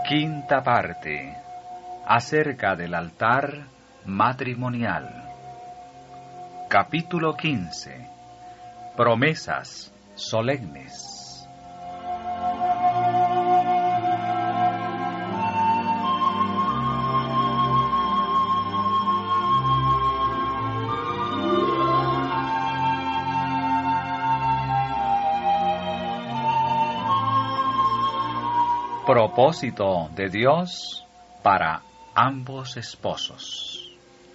Quinta parte. Acerca del altar matrimonial. Capítulo 15. Promesas solemnes. Propósito de Dios para ambos esposos.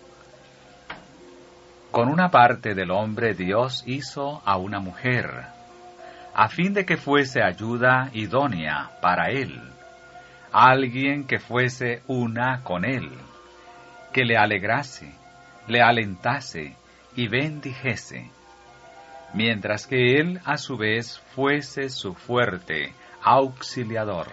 Con una parte del hombre Dios hizo a una mujer, a fin de que fuese ayuda idónea para él, alguien que fuese una con él, que le alegrase, le alentase y bendijese, mientras que él a su vez fuese su fuerte auxiliador.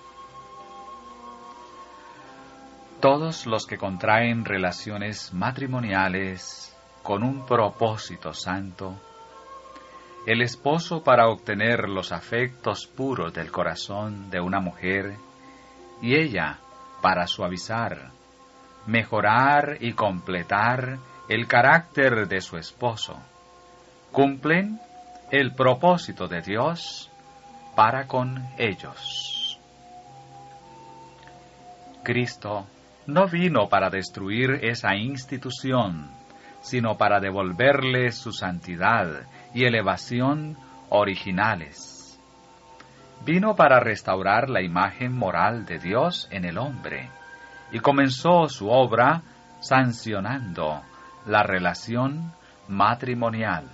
Todos los que contraen relaciones matrimoniales con un propósito santo, el esposo para obtener los afectos puros del corazón de una mujer y ella para suavizar, mejorar y completar el carácter de su esposo, cumplen el propósito de Dios para con ellos. Cristo no vino para destruir esa institución, sino para devolverle su santidad y elevación originales. Vino para restaurar la imagen moral de Dios en el hombre, y comenzó su obra sancionando la relación matrimonial.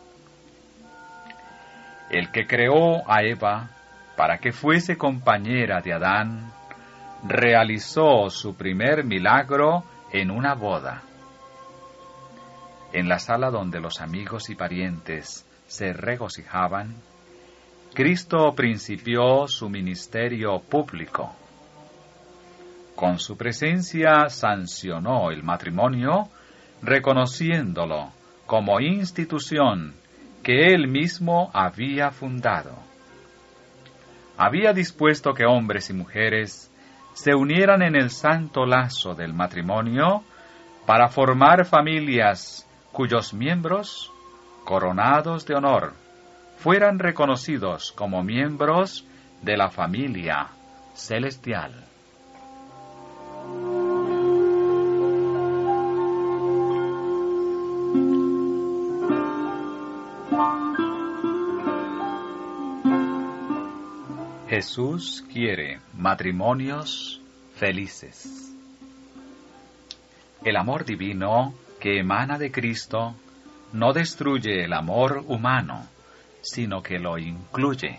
El que creó a Eva para que fuese compañera de Adán, realizó su primer milagro en una boda. En la sala donde los amigos y parientes se regocijaban, Cristo principió su ministerio público. Con su presencia sancionó el matrimonio, reconociéndolo como institución que él mismo había fundado. Había dispuesto que hombres y mujeres se unieran en el santo lazo del matrimonio para formar familias cuyos miembros, coronados de honor, fueran reconocidos como miembros de la familia celestial. Jesús quiere matrimonios felices. El amor divino que emana de Cristo no destruye el amor humano, sino que lo incluye,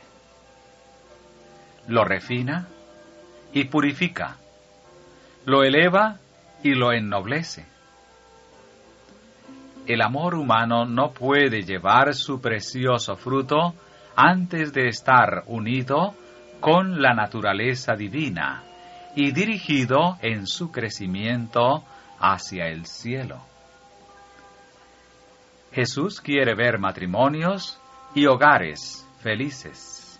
lo refina y purifica, lo eleva y lo ennoblece. El amor humano no puede llevar su precioso fruto antes de estar unido con la naturaleza divina y dirigido en su crecimiento hacia el cielo. Jesús quiere ver matrimonios y hogares felices.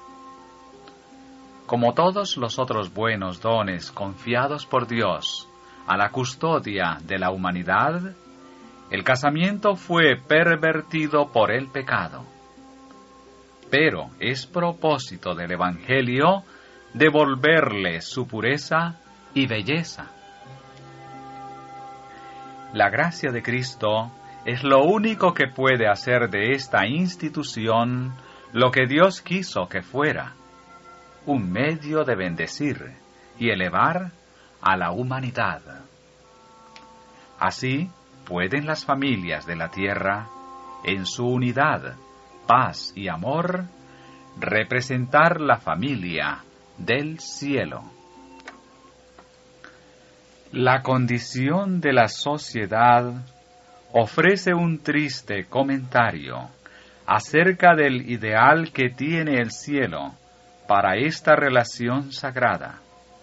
Como todos los otros buenos dones confiados por Dios a la custodia de la humanidad, el casamiento fue pervertido por el pecado. Pero es propósito del Evangelio devolverle su pureza y belleza. La gracia de Cristo es lo único que puede hacer de esta institución lo que Dios quiso que fuera, un medio de bendecir y elevar a la humanidad. Así pueden las familias de la tierra, en su unidad, paz y amor, representar la familia del cielo. La condición de la sociedad ofrece un triste comentario acerca del ideal que tiene el cielo para esta relación sagrada.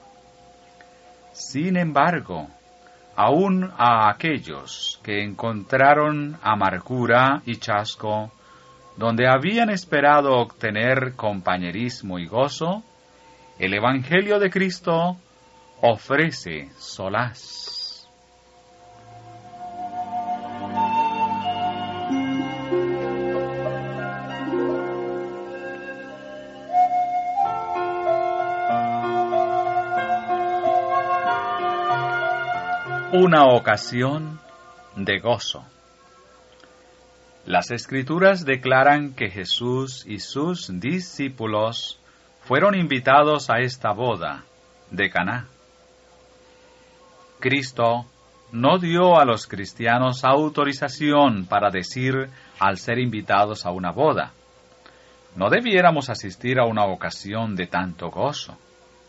Sin embargo, aún a aquellos que encontraron amargura y chasco donde habían esperado obtener compañerismo y gozo, El Evangelio de Cristo ofrece solaz. Una ocasión de gozo. Las Escrituras declaran que Jesús y sus discípulos fueron invitados a esta boda de Caná. Cristo no dio a los cristianos autorización para decir al ser invitados a una boda: no debiéramos asistir a una ocasión de tanto gozo.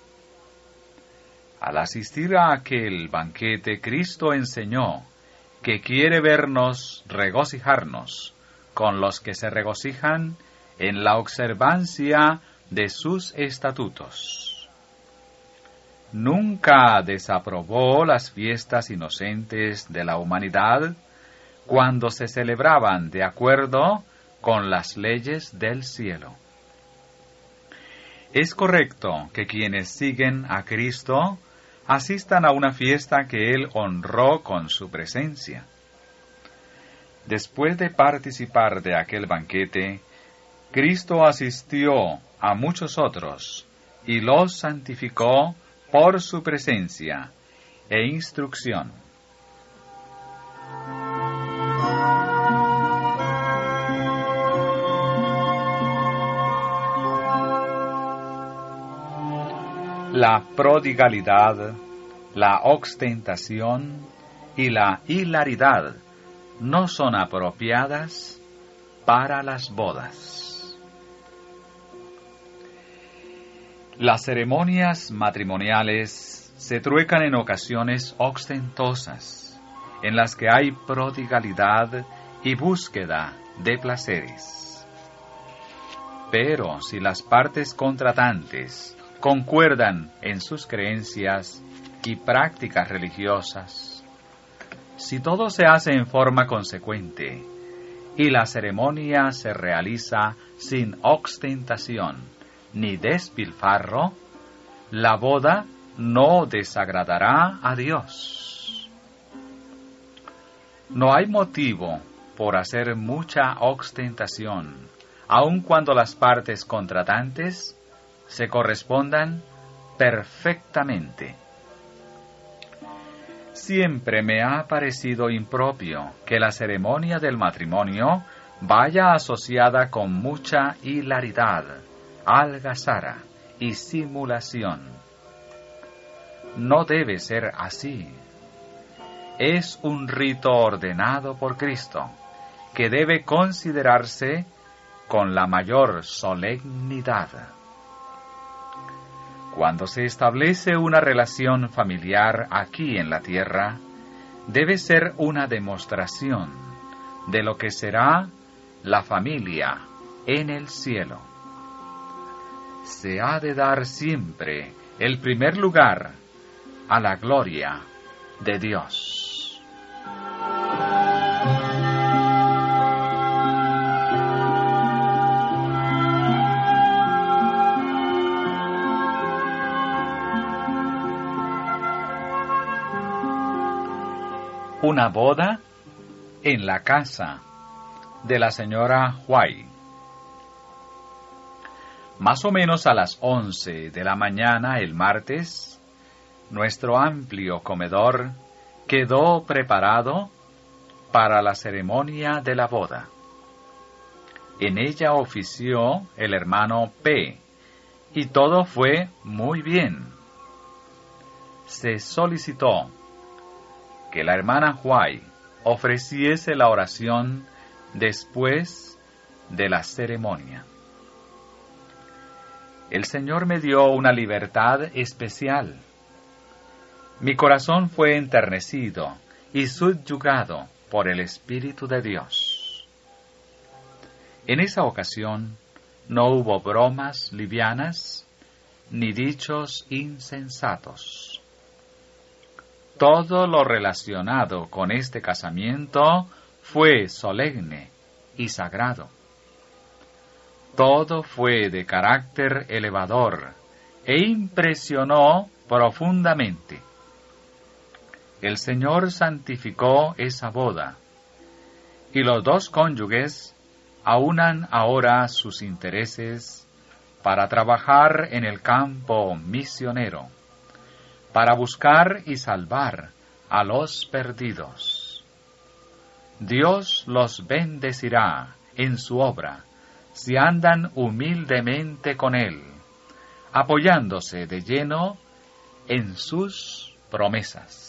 Al asistir a aquel banquete, Cristo enseñó que quiere vernos regocijarnos con los que se regocijan en la observancia de sus estatutos. Nunca desaprobó las fiestas inocentes de la humanidad cuando se celebraban de acuerdo con las leyes del cielo. Es correcto que quienes siguen a Cristo asistan a una fiesta que Él honró con su presencia. Después de participar de aquel banquete, Cristo asistió a muchos otros y los santificó por su presencia e instrucción. La prodigalidad, la ostentación y la hilaridad no son apropiadas para las bodas. Las ceremonias matrimoniales se truecan en ocasiones ostentosas, en las que hay prodigalidad y búsqueda de placeres. Pero si las partes contratantes concuerdan en sus creencias y prácticas religiosas, si todo se hace en forma consecuente y la ceremonia se realiza sin ostentación ni despilfarro, la boda no desagradará a Dios. No hay motivo por hacer mucha ostentación, aun cuando las partes contratantes se correspondan perfectamente. Siempre me ha parecido impropio que la ceremonia del matrimonio vaya asociada con mucha hilaridad, algazara y simulación. No debe ser así. Es un rito ordenado por Cristo, que debe considerarse con la mayor solemnidad. Cuando se establece una relación familiar aquí en la tierra, debe ser una demostración de lo que será la familia en el cielo. Se ha de dar siempre el primer lugar a la gloria de Dios. Una boda en la casa de la señora White. Más o menos a las 11 de la mañana el martes, nuestro amplio comedor quedó preparado para la ceremonia de la boda. En ella ofició el hermano P. y todo fue muy bien. Se solicitó que la hermana White ofreciese la oración después de la ceremonia. El Señor me dio una libertad especial. Mi corazón fue enternecido y subyugado por el Espíritu de Dios. En esa ocasión no hubo bromas livianas ni dichos insensatos. Todo lo relacionado con este casamiento fue solemne y sagrado. Todo fue de carácter elevador e impresionó profundamente. El Señor santificó esa boda, y los dos cónyuges aunan ahora sus intereses para trabajar en el campo misionero, para buscar y salvar a los perdidos. Dios los bendecirá en su obra si andan humildemente con Él, apoyándose de lleno en sus promesas.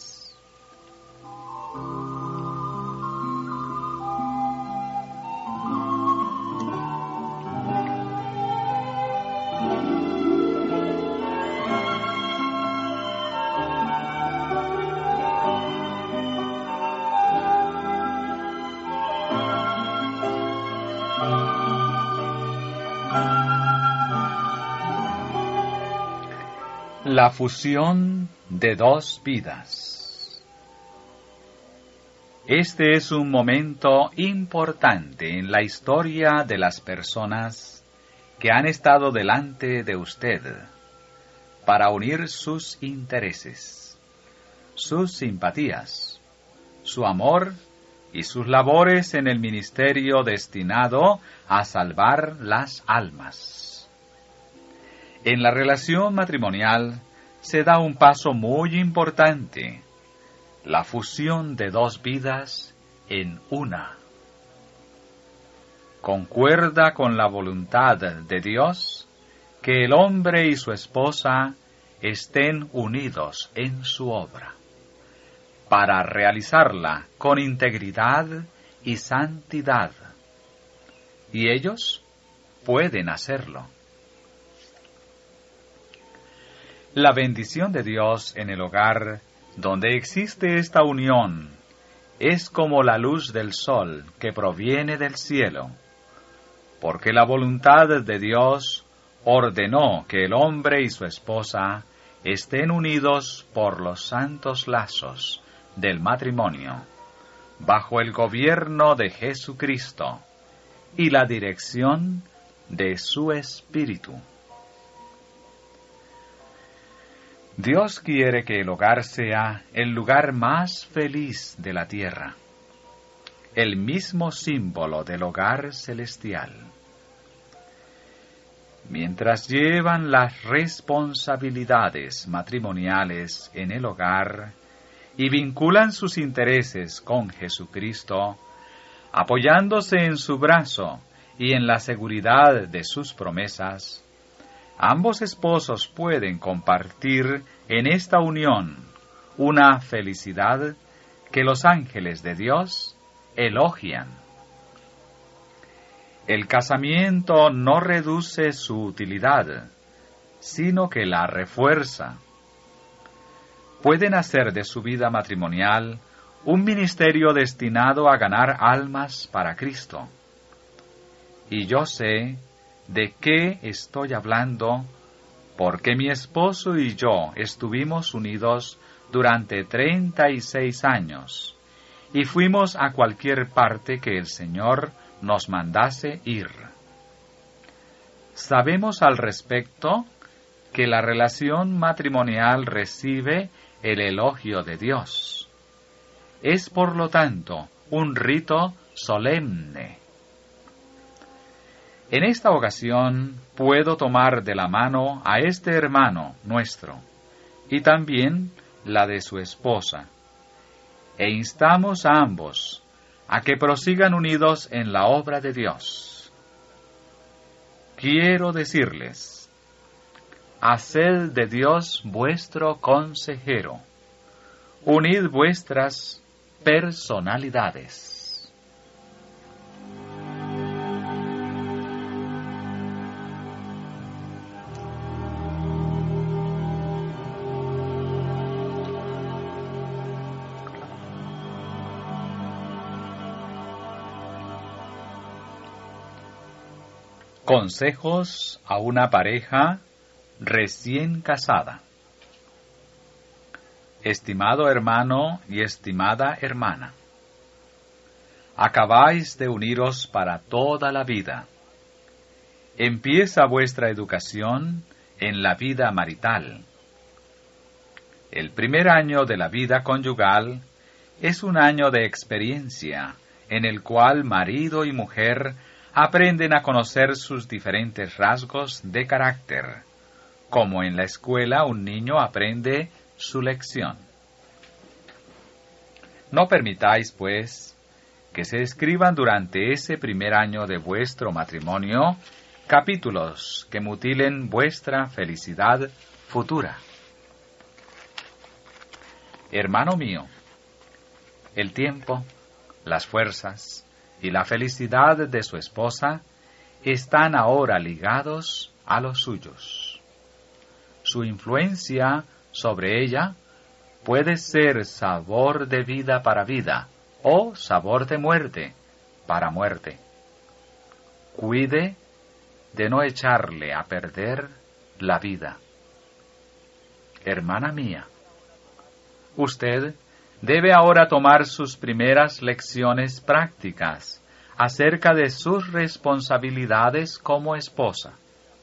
La fusión de dos vidas. Este es un momento importante en la historia de las personas que han estado delante de usted para unir sus intereses, sus simpatías, su amor y sus labores en el ministerio destinado a salvar las almas. En la relación matrimonial se da un paso muy importante, la fusión de dos vidas en una. Concuerda con la voluntad de Dios que el hombre y su esposa estén unidos en su obra, para realizarla con integridad y santidad. Y ellos pueden hacerlo. La bendición de Dios en el hogar donde existe esta unión es como la luz del sol que proviene del cielo, porque la voluntad de Dios ordenó que el hombre y su esposa estén unidos por los santos lazos del matrimonio, bajo el gobierno de Jesucristo y la dirección de su Espíritu. Dios quiere que el hogar sea el lugar más feliz de la tierra, el mismo símbolo del hogar celestial. Mientras llevan las responsabilidades matrimoniales en el hogar y vinculan sus intereses con Jesucristo, apoyándose en su brazo y en la seguridad de sus promesas, ambos esposos pueden compartir en esta unión una felicidad que los ángeles de Dios elogian. El casamiento no reduce su utilidad, sino que la refuerza. Pueden hacer de su vida matrimonial un ministerio destinado a ganar almas para Cristo. Y yo sé de qué estoy hablando, porque mi esposo y yo estuvimos unidos durante 36 años, y fuimos a cualquier parte que el Señor nos mandase ir. Sabemos al respecto que la relación matrimonial recibe el elogio de Dios. Es por lo tanto un rito solemne. En esta ocasión puedo tomar de la mano a este hermano nuestro, y también la de su esposa, e instamos a ambos a que prosigan unidos en la obra de Dios. Quiero decirles, haced de Dios vuestro consejero, unid vuestras personalidades. Consejos a una pareja recién casada. Estimado hermano y estimada hermana, acabáis de uniros para toda la vida. Empieza vuestra educación en la vida marital. El primer año de la vida conyugal es un año de experiencia en el cual marido y mujer aprenden a conocer sus diferentes rasgos de carácter, como en la escuela un niño aprende su lección. No permitáis, pues, que se escriban durante ese primer año de vuestro matrimonio capítulos que mutilen vuestra felicidad futura. Hermano mío, el tiempo, las fuerzas y la felicidad de su esposa están ahora ligados a los suyos. Su influencia sobre ella puede ser sabor de vida para vida o sabor de muerte para muerte. Cuide de no echarle a perder la vida. Hermana mía, usted debe ahora tomar sus primeras lecciones prácticas acerca de sus responsabilidades como esposa.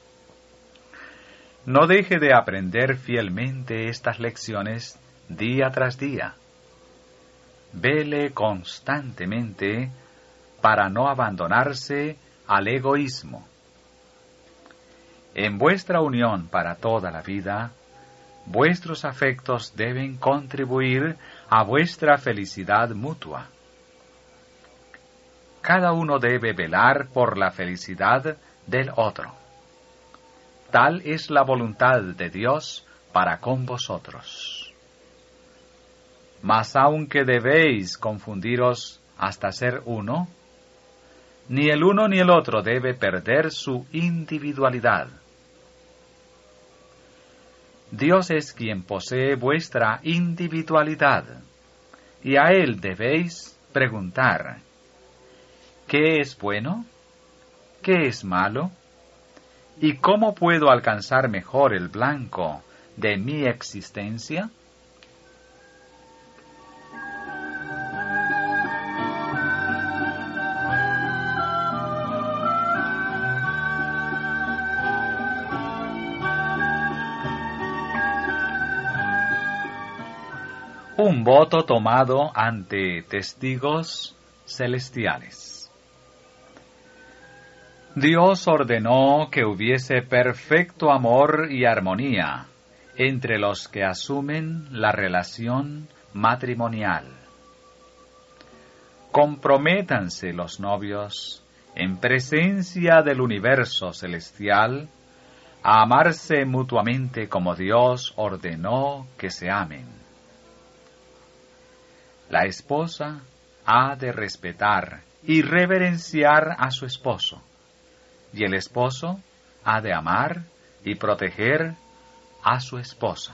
No deje de aprender fielmente estas lecciones día tras día. Vele constantemente para no abandonarse al egoísmo. En vuestra unión para toda la vida, vuestros afectos deben contribuir a vuestra felicidad mutua. Cada uno debe velar por la felicidad del otro. Tal es la voluntad de Dios para con vosotros. Mas aunque debéis confundiros hasta ser uno, ni el uno ni el otro debe perder su individualidad. Dios es quien posee vuestra individualidad, y a Él debéis preguntar, ¿qué es bueno? ¿Qué es malo? ¿Y cómo puedo alcanzar mejor el blanco de mi existencia? Un voto tomado ante testigos celestiales. Dios ordenó que hubiese perfecto amor y armonía entre los que asumen la relación matrimonial. Comprométanse los novios, en presencia del universo celestial, a amarse mutuamente como Dios ordenó que se amen. La esposa ha de respetar y reverenciar a su esposo, y el esposo ha de amar y proteger a su esposa.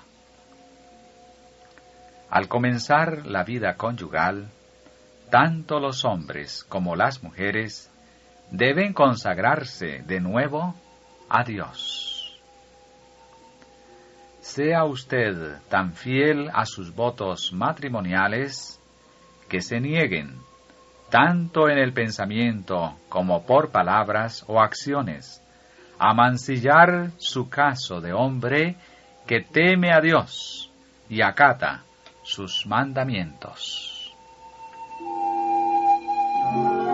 Al comenzar la vida conyugal, tanto los hombres como las mujeres deben consagrarse de nuevo a Dios. Sea usted tan fiel a sus votos matrimoniales que se nieguen, tanto en el pensamiento como por palabras o acciones, a mancillar su caso de hombre que teme a Dios y acata sus mandamientos.